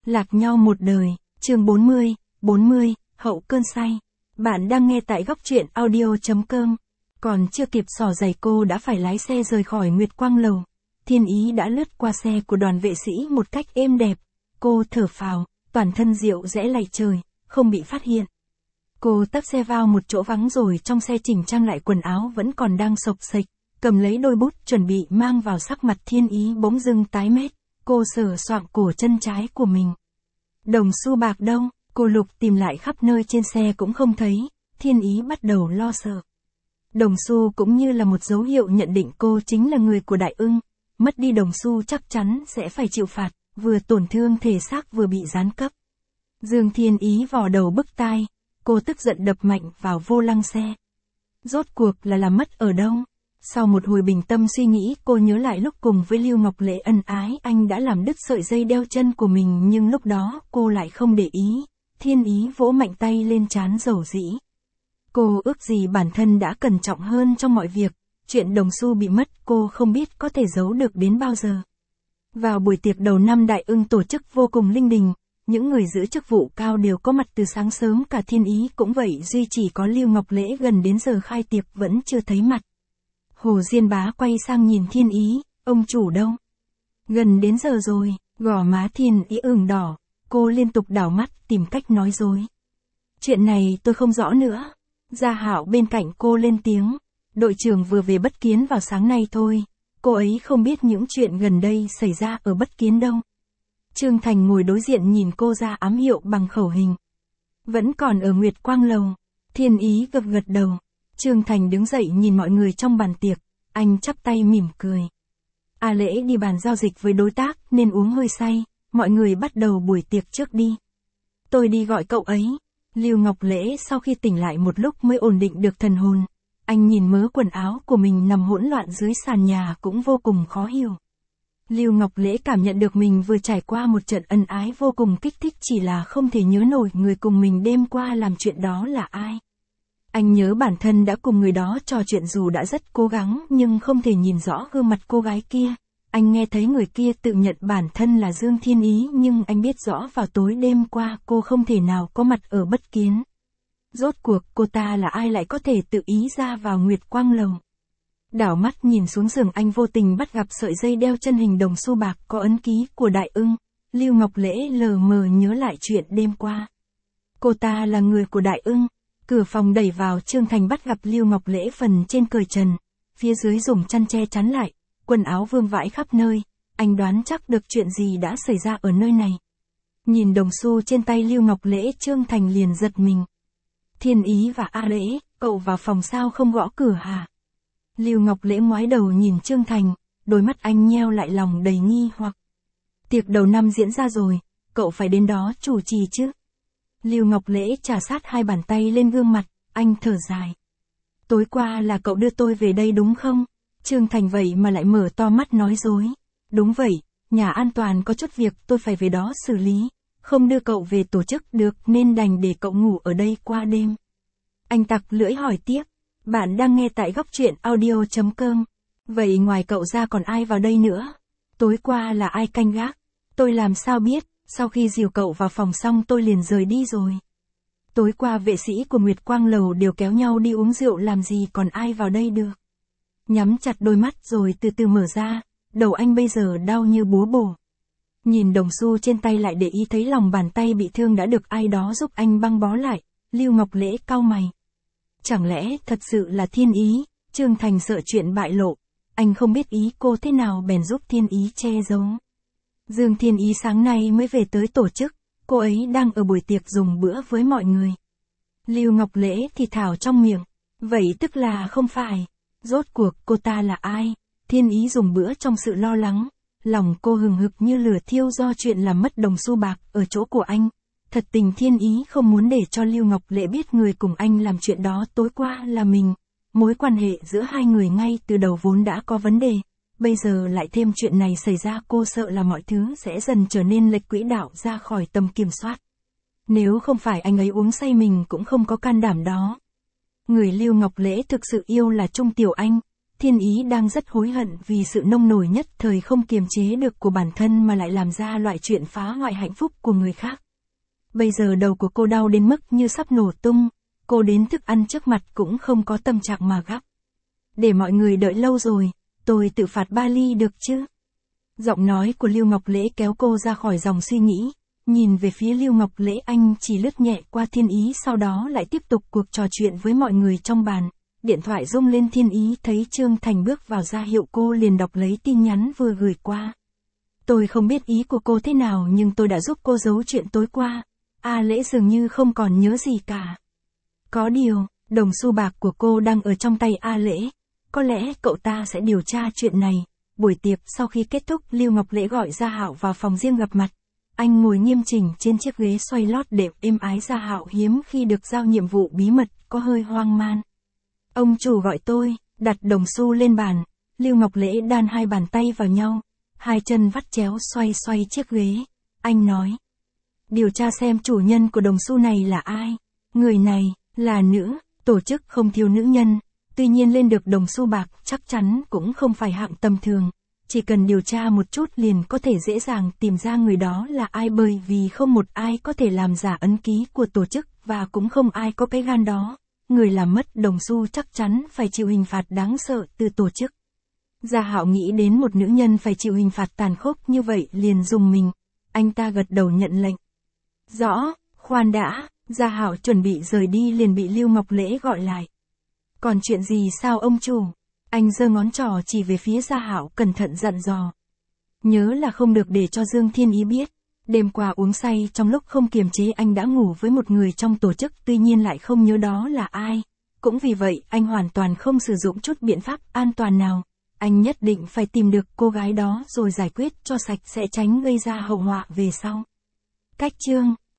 Lạc nhau một đời, chương 40, hậu cơn say. Bạn đang nghe tại góc truyện audio.com. Còn chưa kịp xỏ giày cô đã phải lái xe rời khỏi Nguyệt Quang Lầu. Thiên Ý đã lướt qua xe của đoàn vệ sĩ một cách êm đẹp. Cô thở phào, toàn thân rượu rẽ lạy trời, không bị phát hiện. Cô tấp xe vào một chỗ vắng rồi trong xe chỉnh trang lại quần áo vẫn còn đang xộc xệch, cầm lấy đôi bút chuẩn bị mang vào. Sắc mặt Thiên Ý bỗng dưng tái mét, cô sờ soạng cổ chân trái của mình. Đồng xu bạc đâu? Cô lục tìm lại khắp nơi trên xe cũng không thấy. Thiên Ý bắt đầu lo sợ. Đồng xu cũng như là một dấu hiệu nhận định cô chính là người của Đại Ưng. Mất đi đồng xu chắc chắn sẽ phải chịu phạt, vừa tổn thương thể xác vừa bị gián cấp. Dương Thiên Ý vò đầu bứt tai, cô tức giận đập mạnh vào vô lăng xe. Rốt cuộc là làm mất ở đâu? Sau một hồi bình tâm suy nghĩ, cô nhớ lại lúc cùng với Lưu Ngọc Lễ ân ái, anh đã làm đứt sợi dây đeo chân của mình nhưng lúc đó cô lại không để ý. Thiên Ý vỗ mạnh tay lên trán dầu dĩ. Cô ước gì bản thân đã cẩn trọng hơn trong mọi việc, chuyện đồng xu bị mất cô không biết có thể giấu được đến bao giờ. Vào buổi tiệc đầu năm Đại Ưng tổ chức vô cùng linh đình, những người giữ chức vụ cao đều có mặt từ sáng sớm, cả Thiên Ý cũng vậy, duy chỉ có Lưu Ngọc Lễ gần đến giờ khai tiệc vẫn chưa thấy mặt. Hồ Diên Bá quay sang nhìn Thiên Ý, ông chủ đâu? Gần đến giờ rồi, gò má Thiên Ý ửng đỏ, cô liên tục đảo mắt tìm cách nói dối. Chuyện này tôi không rõ nữa. Gia Hạo bên cạnh cô lên tiếng, đội trưởng vừa về Bất Kiến vào sáng nay thôi, cô ấy không biết những chuyện gần đây xảy ra ở Bất Kiến đâu. Trương Thành ngồi đối diện nhìn cô ra ám hiệu bằng khẩu hình. Vẫn còn ở Nguyệt Quang Lầu. Thiên Ý gật gật đầu. Trương Thành đứng dậy nhìn mọi người trong bàn tiệc, anh chắp tay mỉm cười. A Lễ đi bàn giao dịch với đối tác nên uống hơi say, mọi người bắt đầu buổi tiệc trước đi. Tôi đi gọi cậu ấy. Lưu Ngọc Lễ sau khi tỉnh lại một lúc mới ổn định được thần hồn. Anh nhìn mớ quần áo của mình nằm hỗn loạn dưới sàn nhà cũng vô cùng khó hiểu. Lưu Ngọc Lễ cảm nhận được mình vừa trải qua một trận ân ái vô cùng kích thích, chỉ là không thể nhớ nổi người cùng mình đêm qua làm chuyện đó là ai. Anh nhớ bản thân đã cùng người đó trò chuyện dù đã rất cố gắng nhưng không thể nhìn rõ gương mặt cô gái kia. Anh nghe thấy người kia tự nhận bản thân là Dương Thiên Ý nhưng anh biết rõ vào tối đêm qua cô không thể nào có mặt ở Bất Kiến. Rốt cuộc cô ta là ai lại có thể tự ý ra vào Nguyệt Quang Lầu. Đảo mắt nhìn xuống giường, anh vô tình bắt gặp sợi dây đeo chân hình đồng xu bạc có ấn ký của Đại Ưng. Lưu Ngọc Lễ lờ mờ nhớ lại chuyện đêm qua. Cô ta là người của Đại Ưng. Cửa phòng đẩy vào, Trương Thành bắt gặp Lưu Ngọc Lễ phần trên cởi trần, phía dưới dùng chăn che chắn lại, quần áo vương vãi khắp nơi. Anh đoán chắc được chuyện gì đã xảy ra ở nơi này. Nhìn đồng xu trên tay Lưu Ngọc Lễ, Trương Thành liền giật mình. Thiên Ý và A Lễ, cậu vào phòng sao không gõ cửa hả? Lưu Ngọc Lễ ngoái đầu nhìn Trương Thành, đôi mắt anh nheo lại lòng đầy nghi hoặc. Tiệc đầu năm diễn ra rồi, cậu phải đến đó chủ trì chứ? Lưu Ngọc Lễ chà sát hai bàn tay lên gương mặt, anh thở dài. Tối qua là cậu đưa tôi về đây đúng không? Trương Thành vậy mà lại mở to mắt nói dối. Đúng vậy, nhà an toàn có chút việc tôi phải về đó xử lý, không đưa cậu về tổ chức được nên đành để cậu ngủ ở đây qua đêm. Anh tặc lưỡi hỏi tiếp. Bạn đang nghe tại góc truyện audio.com. Vậy ngoài cậu ra còn ai vào đây nữa? Tối qua là ai canh gác? Tôi làm sao biết, sau khi dìu cậu vào phòng xong tôi liền rời đi rồi. Tối qua vệ sĩ của Nguyệt Quang Lầu đều kéo nhau đi uống rượu, làm gì còn ai vào đây được. Nhắm chặt đôi mắt rồi từ từ mở ra, đầu anh bây giờ đau như búa bổ. Nhìn đồng xu trên tay lại để ý thấy lòng bàn tay bị thương đã được ai đó giúp anh băng bó lại. Lưu Ngọc Lễ cau mày. Chẳng lẽ thật sự là Thiên Ý? Trương Thành sợ chuyện bại lộ. Anh không biết ý cô thế nào bèn giúp Thiên Ý che giấu. Dương Thiên Ý sáng nay mới về tới tổ chức, cô ấy đang ở buổi tiệc dùng bữa với mọi người. Lưu Ngọc Lễ thì thào trong miệng. Vậy tức là không phải. Rốt cuộc cô ta là ai? Thiên Ý dùng bữa trong sự lo lắng. Lòng cô hừng hực như lửa thiêu do chuyện làm mất đồng xu bạc ở chỗ của anh. Thật tình Thiên Ý không muốn để cho Lưu Ngọc Lễ biết người cùng anh làm chuyện đó tối qua là mình. Mối quan hệ giữa hai người ngay từ đầu vốn đã có vấn đề. Bây giờ lại thêm chuyện này xảy ra, cô sợ là mọi thứ sẽ dần trở nên lệch quỹ đạo ra khỏi tầm kiểm soát. Nếu không phải anh ấy uống say mình cũng không có can đảm đó. Người Lưu Ngọc Lễ thực sự yêu là Trung Tiểu Anh. Thiên Ý đang rất hối hận vì sự nông nổi nhất thời không kiềm chế được của bản thân mà lại làm ra loại chuyện phá hoại hạnh phúc của người khác. Bây giờ đầu của cô đau đến mức như sắp nổ tung, cô đến thức ăn trước mặt cũng không có tâm trạng mà gắp. Để mọi người đợi lâu rồi, tôi tự phạt 3 ly được chứ? Giọng nói của Lưu Ngọc Lễ kéo cô ra khỏi dòng suy nghĩ, nhìn về phía Lưu Ngọc Lễ, anh chỉ lướt nhẹ qua Thiên Ý sau đó lại tiếp tục cuộc trò chuyện với mọi người trong bàn. Điện thoại rung lên, Thiên Ý thấy Trương Thành bước vào ra hiệu, cô liền đọc lấy tin nhắn vừa gửi qua. Tôi không biết ý của cô thế nào nhưng tôi đã giúp cô giấu chuyện tối qua. Lễ dường như không còn nhớ gì cả. Có điều, đồng xu bạc của cô đang ở trong tay Lễ. Có lẽ cậu ta sẽ điều tra chuyện này. Buổi tiệc sau khi kết thúc, Lưu Ngọc Lễ gọi Gia Hạo vào phòng riêng gặp mặt. Anh ngồi nghiêm chỉnh trên chiếc ghế xoay lót đệm êm ái. Gia Hạo hiếm khi được giao nhiệm vụ bí mật, có hơi hoang man. Ông chủ gọi tôi, đặt đồng xu lên bàn. Lưu Ngọc Lễ đan hai bàn tay vào nhau, hai chân vắt chéo xoay xoay chiếc ghế. Anh nói, điều tra xem chủ nhân của đồng xu này là ai. Người này, là nữ, tổ chức không thiếu nữ nhân. Tuy nhiên lên được đồng xu bạc chắc chắn cũng không phải hạng tầm thường. Chỉ cần điều tra một chút liền có thể dễ dàng tìm ra người đó là ai, bởi vì không một ai có thể làm giả ấn ký của tổ chức và cũng không ai có cái gan đó. Người làm mất đồng xu chắc chắn phải chịu hình phạt đáng sợ từ tổ chức. Gia Hạo nghĩ đến một nữ nhân phải chịu hình phạt tàn khốc như vậy liền rùng mình. Anh ta gật đầu nhận lệnh. Rõ, khoan đã. Gia Hạo chuẩn bị rời đi liền bị Lưu Ngọc Lễ gọi lại. Còn chuyện gì sao ông chủ? Anh giơ ngón trỏ chỉ về phía Gia Hạo, cẩn thận dặn dò. Nhớ là không được để cho Dương Thiên Ý biết. Đêm qua uống say, trong lúc không kiềm chế anh đã ngủ với một người trong tổ chức, tuy nhiên lại không nhớ đó là ai. Cũng vì vậy, anh hoàn toàn không sử dụng chút biện pháp an toàn nào. Anh nhất định phải tìm được cô gái đó rồi giải quyết cho sạch, sẽ tránh gây ra hậu họa về sau. Cách chương